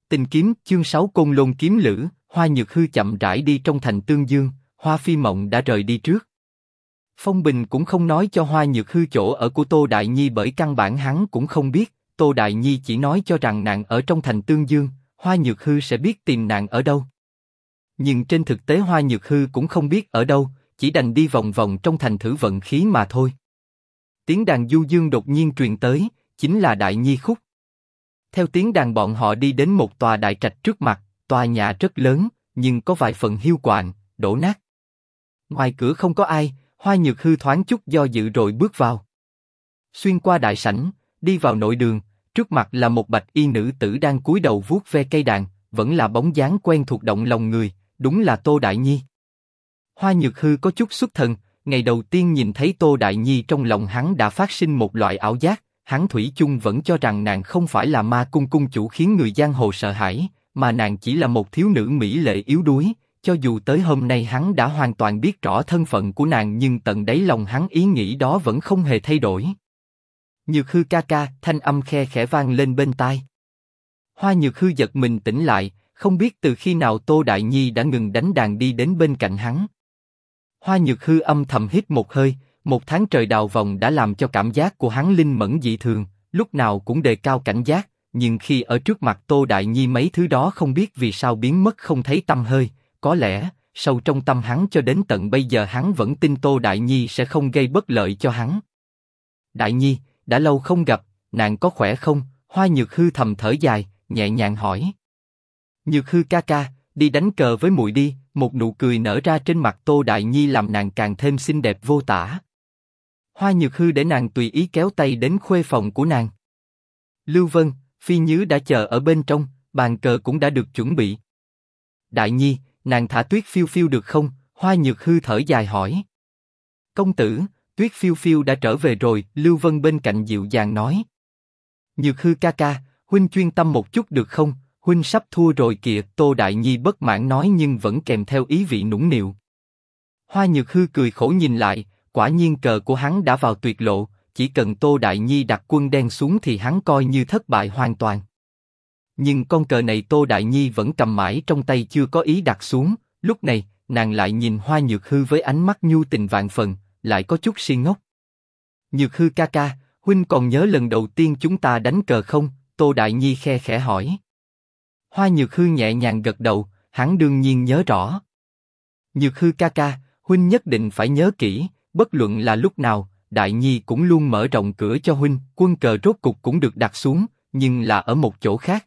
Tình kiếm chương 6 Côn Lôn kiếm lữ. Hoa Nhược Hư chậm rãi đi trong thành Tương Dương, Hoa Phi Mộng đã rời đi trước. Phong Bình cũng không nói cho Hoa Nhược Hư chỗ ở của Tô Đại Nhi bởi căn bản hắn cũng không biết. Tô Đại Nhi chỉ nói cho rằng nàng ở trong thành Tương Dương, Hoa Nhược Hư sẽ biết tìm nàng ở đâu. Nhưng trên thực tế Hoa Nhược Hư cũng không biết ở đâu, chỉ đành đi vòng vòng trong thành thử vận khí mà thôi. Tiếng đàn du dương đột nhiên truyền tới, chính là Đại Nhi khúc. Theo tiếng đàn bọn họ đi đến một tòa đại trạch trước mặt, tòa nhà rất lớn, nhưng có vài phần hiu quạnh, đổ nát. Ngoài cửa không có ai, Hoa Nhược Hư thoáng chút do dự rồi bước vào. Xuyên qua đại sảnh, đi vào nội đường, trước mặt là một bạch y nữ tử đang cúi đầu vuốt ve cây đàn, vẫn là bóng dáng quen thuộc động lòng người, đúng là Tô Đại Nhi. Hoa Nhược Hư có chút xuất thần, ngày đầu tiên nhìn thấy Tô Đại Nhi trong lòng hắn đã phát sinh một loại ảo giác, hắn thủy chung vẫn cho rằng nàng không phải là ma cung cung chủ khiến người giang hồ sợ hãi, mà nàng chỉ là một thiếu nữ mỹ lệ yếu đuối. Cho dù tới hôm nay hắn đã hoàn toàn biết rõ thân phận của nàng nhưng tận đáy lòng hắn ý nghĩ đó vẫn không hề thay đổi. Nhược Hư ca ca, thanh âm khe khẽ vang lên bên tai. Hoa Nhược Hư giật mình tỉnh lại, không biết từ khi nào Tô Đại Nhi đã ngừng đánh đàn đi đến bên cạnh hắn. Hoa Nhược Hư âm thầm hít một hơi, một tháng trời đào vòng đã làm cho cảm giác của hắn linh mẫn dị thường, lúc nào cũng đề cao cảnh giác, nhưng khi ở trước mặt Tô Đại Nhi mấy thứ đó không biết vì sao biến mất không thấy tăm hơi. Có lẽ, sâu trong tâm hắn cho đến tận bây giờ hắn vẫn tin Tô Đại Nhi sẽ không gây bất lợi cho hắn. Đại Nhi, đã lâu không gặp, nàng có khỏe không? Hoa Nhược Hư thầm thở dài, nhẹ nhàng hỏi. Nhược Hư ca ca, đi đánh cờ với muội đi. Một nụ cười nở ra trên mặt Tô Đại Nhi làm nàng càng thêm xinh đẹp vô tả. Hoa Nhược Hư để nàng tùy ý kéo tay đến khuê phòng của nàng. Lưu Vân, Phi Nhứ đã chờ ở bên trong, bàn cờ cũng đã được chuẩn bị. Đại Nhi, nàng thả Tuyết Phiêu Phiêu được không? Hoa Nhược Hư thở dài hỏi. Công tử, Tuyết Phiêu Phiêu đã trở về rồi. Lưu Vân bên cạnh dịu dàng nói. Nhược Hư ca ca, huynh chuyên tâm một chút được không? Huynh sắp thua rồi kìa. Tô Đại Nhi bất mãn nói nhưng vẫn kèm theo ý vị nũng nịu. Hoa Nhược Hư cười khổ nhìn lại, quả nhiên cờ của hắn đã vào tuyệt lộ, chỉ cần Tô Đại Nhi đặt quân đen xuống thì hắn coi như thất bại hoàn toàn. Nhưng con cờ này Tô Đại Nhi vẫn cầm mãi trong tay chưa có ý đặt xuống, lúc này, nàng lại nhìn Hoa Nhược Hư với ánh mắt nhu tình vạn phần, lại có chút si ngốc. Nhược Hư ca ca, huynh còn nhớ lần đầu tiên chúng ta đánh cờ không? Tô Đại Nhi khe khẽ hỏi. Hoa Nhược Hư nhẹ nhàng gật đầu, hắn đương nhiên nhớ rõ. Nhược Hư ca ca, huynh nhất định phải nhớ kỹ, bất luận là lúc nào, Đại Nhi cũng luôn mở rộng cửa cho huynh. Quân cờ rốt cục cũng được đặt xuống, nhưng là ở một chỗ khác.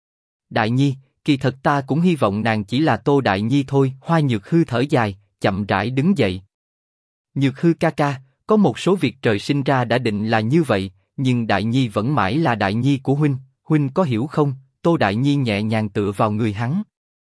Đại Nhi, kỳ thật ta cũng hy vọng nàng chỉ là Tô Đại Nhi thôi. Hoa Nhược Hư thở dài, chậm rãi đứng dậy. Nhược Hư ca ca, có một số việc trời sinh ra đã định là như vậy, nhưng Đại Nhi vẫn mãi là Đại Nhi của huynh, huynh có hiểu không? Tô Đại Nhi nhẹ nhàng tựa vào người hắn.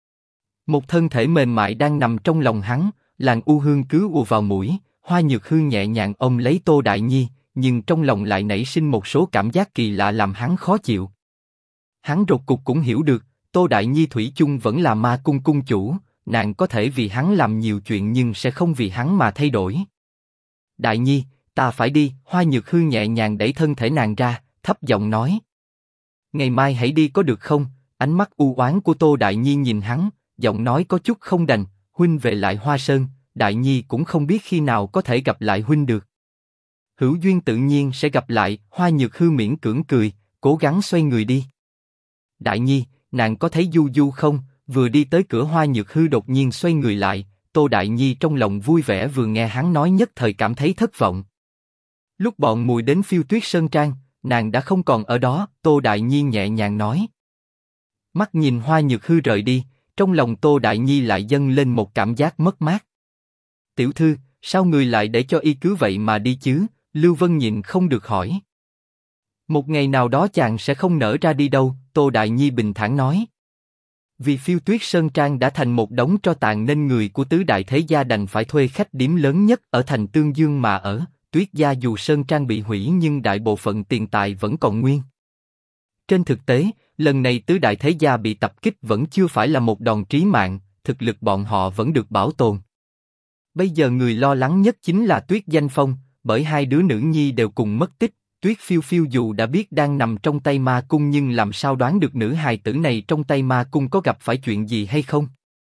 Một thân thể mềm mại đang nằm trong lòng hắn, làn u hương cứ ùa vào mũi. Hoa Nhược Hư nhẹ nhàng ôm lấy Tô Đại Nhi, nhưng trong lòng lại nảy sinh một số cảm giác kỳ lạ làm hắn khó chịu. Hắn rốt cục cũng hiểu được, Tô Đại Nhi thủy chung vẫn là ma cung cung chủ, nàng có thể vì hắn làm nhiều chuyện nhưng sẽ không vì hắn mà thay đổi. Đại Nhi, ta phải đi. Hoa Nhược Hư nhẹ nhàng đẩy thân thể nàng ra, thấp giọng nói. Ngày mai hãy đi có được không? Ánh mắt u oán của Tô Đại Nhi nhìn hắn, giọng nói có chút không đành. Huynh về lại Hoa Sơn, Đại Nhi cũng không biết khi nào có thể gặp lại huynh được. Hữu duyên tự nhiên sẽ gặp lại. Hoa Nhược Hư miễn cưỡng cười, cố gắng xoay người đi. Đại Nhi, nàng có thấy Du Du không? Vừa đi tới cửa Hoa Nhược Hư đột nhiên xoay người lại. Tô Đại Nhi trong lòng vui vẻ vừa nghe hắn nói nhất thời cảm thấy thất vọng. Lúc bọn mùi đến Phiêu Tuyết Sơn Trang, nàng đã không còn ở đó. Tô Đại Nhi nhẹ nhàng nói. Mắt nhìn Hoa Nhược Hư rời đi, trong lòng Tô Đại Nhi lại dâng lên một cảm giác mất mát. Tiểu thư, sao người lại để cho y cứ vậy mà đi chứ? Lưu Vân nhịn không được hỏi. Một ngày nào đó chàng sẽ không nỡ ra đi đâu. Tô Đại Nhi bình thản nói. Vì Phiêu Tuyết Sơn Trang đã thành một đống tro tàn nên người của tứ đại thế gia đành phải thuê khách điếm lớn nhất ở thành Tương Dương mà ở. Tuyết gia dù Sơn Trang bị hủy nhưng đại bộ phận tiền tài vẫn còn nguyên. Trên thực tế, lần này tứ đại thế gia bị tập kích vẫn chưa phải là một đòn chí mạng, thực lực bọn họ vẫn được bảo tồn. Bây giờ người lo lắng nhất chính là Tuyết Danh Phong, bởi hai đứa nữ nhi đều cùng mất tích, Tuyết Phiêu Phiêu dù đã biết đang nằm trong tay ma cung nhưng làm sao đoán được nữ hài tử này trong tay ma cung có gặp phải chuyện gì hay không?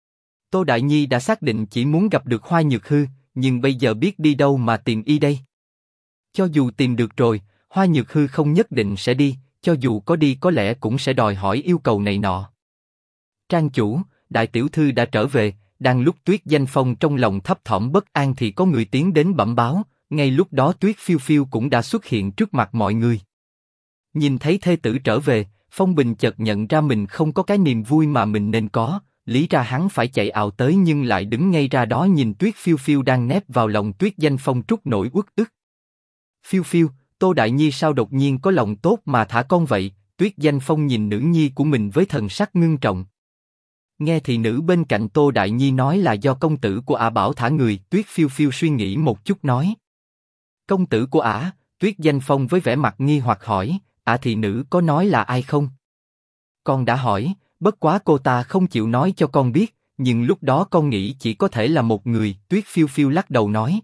Tô Đại Nhi đã xác định chỉ muốn gặp được Hoa Nhược Hư, nhưng bây giờ biết đi đâu mà tìm y đây? Cho dù tìm được rồi, Hoa Nhược Hư không nhất định sẽ đi, cho dù có đi có lẽ cũng sẽ đòi hỏi yêu cầu này nọ. Trang chủ, đại tiểu thư đã trở về. Đang lúc Tuyết Danh Phong trong lòng thấp thỏm bất an thì có người tiến đến bẩm báo. Ngay lúc đó Tuyết Phiêu Phiêu cũng đã xuất hiện trước mặt mọi người. Nhìn thấy thê tử trở về, Phong Bình chợt nhận ra mình không có cái niềm vui mà mình nên có. Lý ra hắn phải chạy ào tới nhưng lại đứng ngay ra đó nhìn Tuyết Phiêu Phiêu đang nép vào lòng Tuyết Danh Phong trút nỗi uất ức. Phiêu Phiêu, Tô Đại Nhi sao đột nhiên có lòng tốt mà thả con vậy? Tuyết Danh Phong nhìn nữ nhi của mình với thần sắc ngưng trọng. Nghe thị nữ bên cạnh Tô Đại Nhi nói là do công tử của ả bảo thả người. Tuyết Phiêu Phiêu suy nghĩ một chút nói. Công tử của ả? Tuyết Danh Phong với vẻ mặt nghi hoặc hỏi, ả thị nữ có nói là ai không? Con đã hỏi, bất quá cô ta không chịu nói cho con biết, nhưng lúc đó con nghĩ chỉ có thể là một người. Tuyết Phiêu Phiêu lắc đầu nói.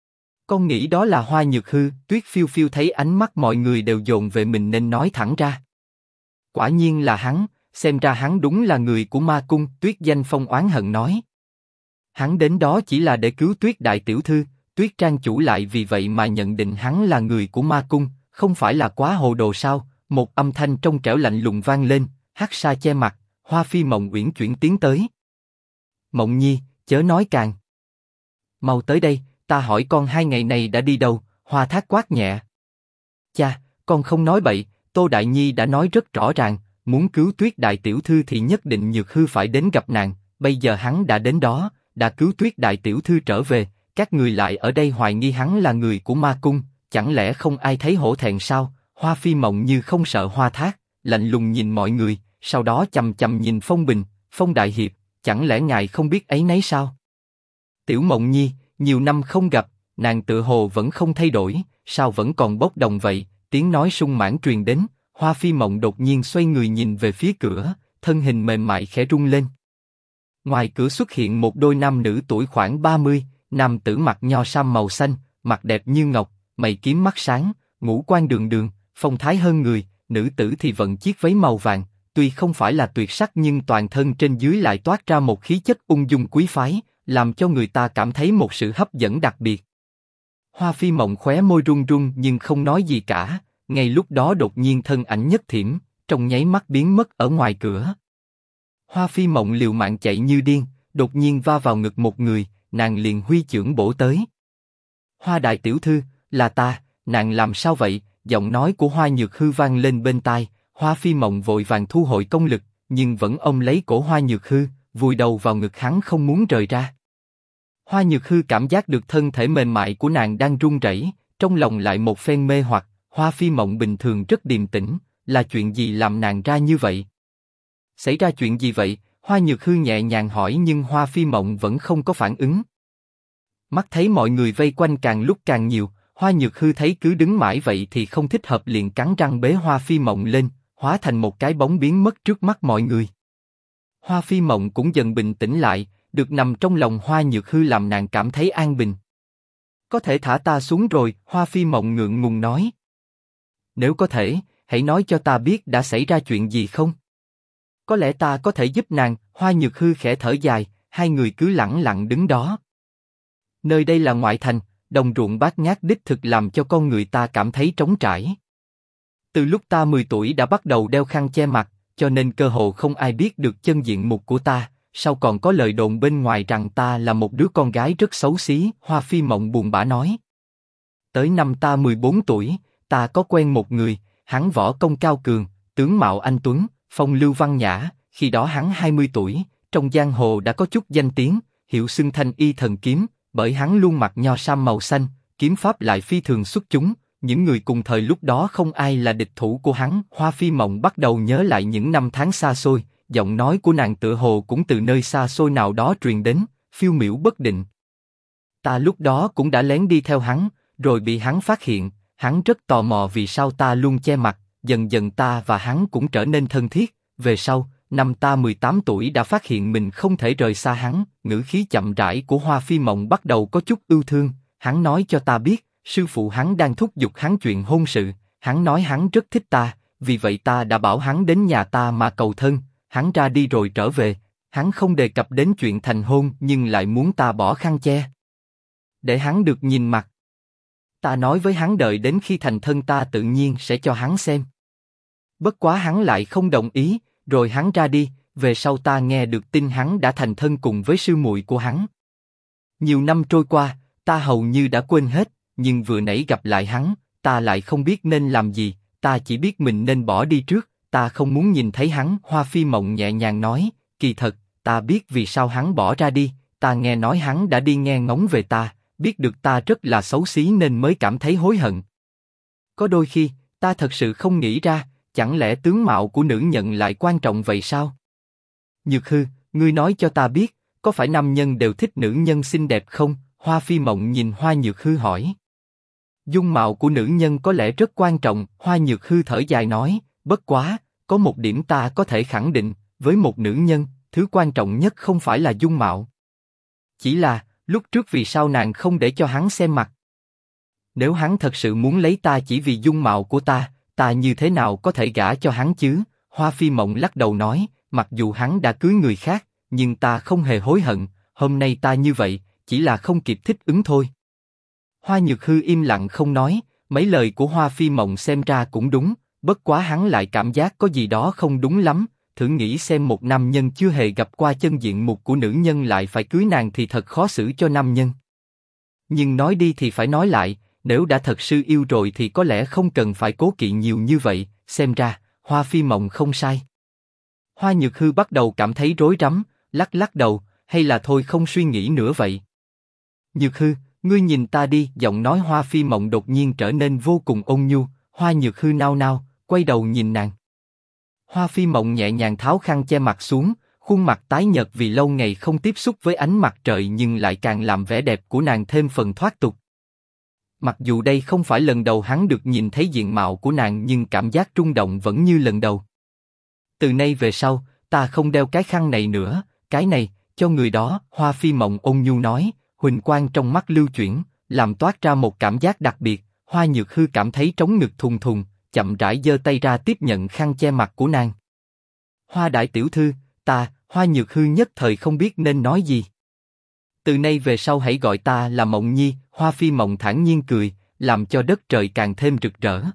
Con nghĩ đó là Hoa Nhược Hư. Tuyết Phiêu Phiêu thấy ánh mắt mọi người đều dồn về mình nên nói thẳng ra. Quả nhiên là hắn, xem ra hắn đúng là người của ma cung. Tuyết Danh Phong oán hận nói. Hắn đến đó chỉ là để cứu Tuyết đại tiểu thư, Tuyết trang chủ lại vì vậy mà nhận định hắn là người của ma cung, không phải là quá hồ đồ sao? Một âm thanh trong trẻo lạnh lùng vang lên, hắc sa che mặt, Hoa Phi Mộng uyển chuyển tiến tới. Mộng Nhi, chớ nói càng. Mau tới đây, ta hỏi con 2 ngày này đã đi đâu? Hoa Thác quát nhẹ. Cha, con không nói bậy, Tô Đại Nhi đã nói rất rõ ràng, muốn cứu Tuyết đại tiểu thư thì nhất định Nhược Hư phải đến gặp nàng. Bây giờ hắn đã đến đó, đã cứu Tuyết đại tiểu thư trở về, các người lại ở đây hoài nghi hắn là người của ma cung, chẳng lẽ không ai thấy hổ thẹn sao? Hoa Phi Mộng như không sợ Hoa Thác, lạnh lùng nhìn mọi người, sau đó chầm chầm nhìn Phong Bình. Phong đại hiệp, chẳng lẽ ngài không biết ấy nấy sao? Tiểu Mộng Nhi, nhiều năm không gặp, nàng tựa hồ vẫn không thay đổi, sao vẫn còn bốc đồng vậy? Tiếng nói sung mãn truyền đến. Hoa Phi Mộng đột nhiên xoay người nhìn về phía cửa, thân hình mềm mại khẽ rung lên. Ngoài cửa xuất hiện một đôi nam nữ tuổi khoảng 30, nam tử mặc nho sam màu xanh, mặt đẹp như ngọc, mày kiếm mắt sáng, ngũ quan đường đường, phong thái hơn người. Nữ tử thì vận chiếc váy màu vàng, tuy không phải là tuyệt sắc nhưng toàn thân trên dưới lại toát ra một khí chất ung dung quý phái, làm cho người ta cảm thấy một sự hấp dẫn đặc biệt. Hoa Phi Mộng khóe môi run run nhưng không nói gì cả. Ngay lúc đó đột nhiên thân ảnh nhất thiểm, trong nháy mắt biến mất ở ngoài cửa. Hoa Phi Mộng liều mạng chạy như điên, đột nhiên va vào ngực một người, nàng liền huy chưởng bổ tới. Hoa đại tiểu thư, là ta, nàng làm sao vậy? Giọng nói của Hoa Nhược Hư vang lên bên tai. Hoa Phi Mộng vội vàng thu hồi công lực, nhưng vẫn ôm lấy cổ Hoa Nhược Hư, vùi đầu vào ngực hắn không muốn rời ra. Hoa Nhược Hư cảm giác được thân thể mềm mại của nàng đang run rẩy, trong lòng lại một phen mê hoặc. Hoa Phi Mộng bình thường rất điềm tĩnh, là chuyện gì làm nàng ra như vậy? Xảy ra chuyện gì vậy? Hoa Nhược Hư nhẹ nhàng hỏi nhưng Hoa Phi Mộng vẫn không có phản ứng. Mắt thấy mọi người vây quanh càng lúc càng nhiều, Hoa Nhược Hư thấy cứ đứng mãi vậy thì không thích hợp liền cắn răng bế Hoa Phi Mộng lên, hóa thành một cái bóng biến mất trước mắt mọi người. Hoa Phi Mộng cũng dần bình tĩnh lại, được nằm trong lòng Hoa Nhược Hư làm nàng cảm thấy an bình. Có thể thả ta xuống rồi, Hoa Phi Mộng ngượng ngùng nói. Nếu có thể, hãy nói cho ta biết đã xảy ra chuyện gì không? Có lẽ ta có thể giúp nàng. Hoa Nhược Hư khẽ thở dài, hai người cứ lẳng lặng đứng đó. Nơi đây là ngoại thành, đồng ruộng bát ngát đích thực làm cho con người ta cảm thấy trống trải. Từ lúc ta 10 tuổi đã bắt đầu đeo khăn che mặt, cho nên cơ hồ không ai biết được chân diện mục của ta. Sau còn có lời đồn bên ngoài rằng ta là một đứa con gái rất xấu xí. Hoa Phi Mộng buồn bã nói. Tới năm ta 14 tuổi, ta có quen một người, hắn võ công cao cường, tướng mạo anh tuấn, phong lưu văn nhã. Khi đó hắn 20 tuổi, trong giang hồ đã có chút danh tiếng, hiệu xưng Thanh Y Thần Kiếm, bởi hắn luôn mặc nho sam màu xanh, kiếm pháp lại phi thường xuất chúng. Những người cùng thời lúc đó không ai là địch thủ của hắn. Hoa Phi Mộng bắt đầu nhớ lại những năm tháng xa xôi, giọng nói của nàng tựa hồ cũng từ nơi xa xôi nào đó truyền đến, phiêu miểu bất định. Ta lúc đó cũng đã lén đi theo hắn, rồi bị hắn phát hiện. Hắn rất tò mò vì sao ta luôn che mặt, dần dần ta và hắn cũng trở nên thân thiết. Về sau, năm ta 18 tuổi đã phát hiện mình không thể rời xa hắn. Ngữ khí chậm rãi của Hoa Phi Mộng bắt đầu có chút ưu thương. Hắn nói cho ta biết, sư phụ hắn đang thúc giục hắn chuyện hôn sự. Hắn nói hắn rất thích ta, vì vậy ta đã bảo hắn đến nhà ta mà cầu thân. Hắn ra đi rồi trở về, hắn không đề cập đến chuyện thành hôn nhưng lại muốn ta bỏ khăn che. Để hắn được nhìn mặt. Ta nói với hắn đợi đến khi thành thân ta tự nhiên sẽ cho hắn xem. Bất quá hắn lại không đồng ý, rồi hắn ra đi, về sau ta nghe được tin hắn đã thành thân cùng với sư muội của hắn. Nhiều năm trôi qua, ta hầu như đã quên hết, nhưng vừa nãy gặp lại hắn, ta lại không biết nên làm gì, ta chỉ biết mình nên bỏ đi trước, ta không muốn nhìn thấy hắn. Hoa Phi Mộng nhẹ nhàng nói, kỳ thật, ta biết vì sao hắn bỏ ra đi, ta nghe nói hắn đã đi nghe ngóng về ta, biết được ta rất là xấu xí nên mới cảm thấy hối hận. Có đôi khi, ta thật sự không nghĩ ra, chẳng lẽ tướng mạo của nữ nhân lại quan trọng vậy sao? Nhược Hư, ngươi nói cho ta biết, có phải nam nhân đều thích nữ nhân xinh đẹp không? Hoa Phi Mộng nhìn Hoa Nhược Hư hỏi. Dung mạo của nữ nhân có lẽ rất quan trọng, Hoa Nhược Hư thở dài nói, bất quá, có một điểm ta có thể khẳng định, với một nữ nhân, thứ quan trọng nhất không phải là dung mạo. Chỉ là, lúc trước vì sao nàng không để cho hắn xem mặt? Nếu hắn thật sự muốn lấy ta chỉ vì dung mạo của ta như thế nào có thể gả cho hắn chứ? Hoa Phi Mộng lắc đầu nói, mặc dù hắn đã cưới người khác, nhưng ta không hề hối hận, hôm nay ta như vậy, chỉ là không kịp thích ứng thôi. Hoa Nhược Hư im lặng không nói, mấy lời của Hoa Phi Mộng xem ra cũng đúng, bất quá hắn lại cảm giác có gì đó không đúng lắm, thử nghĩ xem một nam nhân chưa hề gặp qua chân diện mục của nữ nhân lại phải cưới nàng thì thật khó xử cho nam nhân. Nhưng nói đi thì phải nói lại, nếu đã thật sự yêu rồi thì có lẽ không cần phải cố kỵ nhiều như vậy, xem ra, Hoa Phi Mộng không sai. Hoa Nhược Hư bắt đầu cảm thấy rối rắm, lắc lắc đầu, hay là thôi không suy nghĩ nữa vậy. Nhược Hư, ngươi nhìn ta đi, giọng nói Hoa Phi Mộng đột nhiên trở nên vô cùng ôn nhu, Hoa Nhược Hư nao nao, quay đầu nhìn nàng. Hoa Phi Mộng nhẹ nhàng tháo khăn che mặt xuống, khuôn mặt tái nhợt vì lâu ngày không tiếp xúc với ánh mặt trời nhưng lại càng làm vẻ đẹp của nàng thêm phần thoát tục. Mặc dù đây không phải lần đầu hắn được nhìn thấy diện mạo của nàng nhưng cảm giác rung động vẫn như lần đầu. Từ nay về sau, ta không đeo cái khăn này nữa, cái này, cho người đó, Hoa Phi Mộng ôn nhu nói, huỳnh quang trong mắt lưu chuyển, làm toát ra một cảm giác đặc biệt. Hoa Nhược Hư cảm thấy trống ngực thùng thùng, chậm rãi giơ tay ra tiếp nhận khăn che mặt của nàng. Hoa đại tiểu thư, Hoa Nhược Hư nhất thời không biết nên nói gì. Từ nay về sau hãy gọi ta là Mộng Nhi. Hoa Phi Mộng thản nhiên cười, làm cho đất trời càng thêm rực rỡ.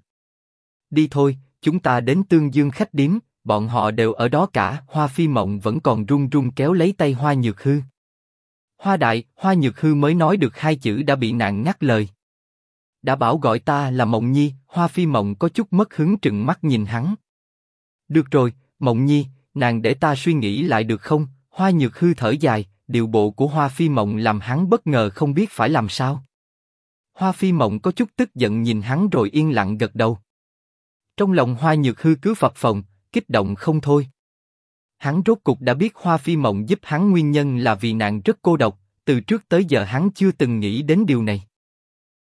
Đi thôi, chúng ta đến Tương Dương khách điếm, bọn họ đều ở đó cả. Hoa Phi Mộng vẫn còn run run kéo lấy tay Hoa Nhược Hư. Hoa Nhược Hư mới nói được hai chữ đã bị nàng ngắt lời. Đã bảo gọi ta là Mộng Nhi. Hoa Phi Mộng có chút mất hứng trừng mắt nhìn hắn. Được rồi, Mộng Nhi, nàng để ta suy nghĩ lại được không? Hoa Nhược Hư thở dài, điệu bộ của Hoa Phi Mộng làm hắn bất ngờ không biết phải làm sao. Hoa Phi Mộng có chút tức giận nhìn hắn rồi yên lặng gật đầu. Trong lòng Hoa Nhược Hư cứ phập phồng, kích động không thôi. Hắn rốt cục đã biết Hoa Phi Mộng giúp hắn nguyên nhân là vì nàng rất cô độc, từ trước tới giờ hắn chưa từng nghĩ đến điều này.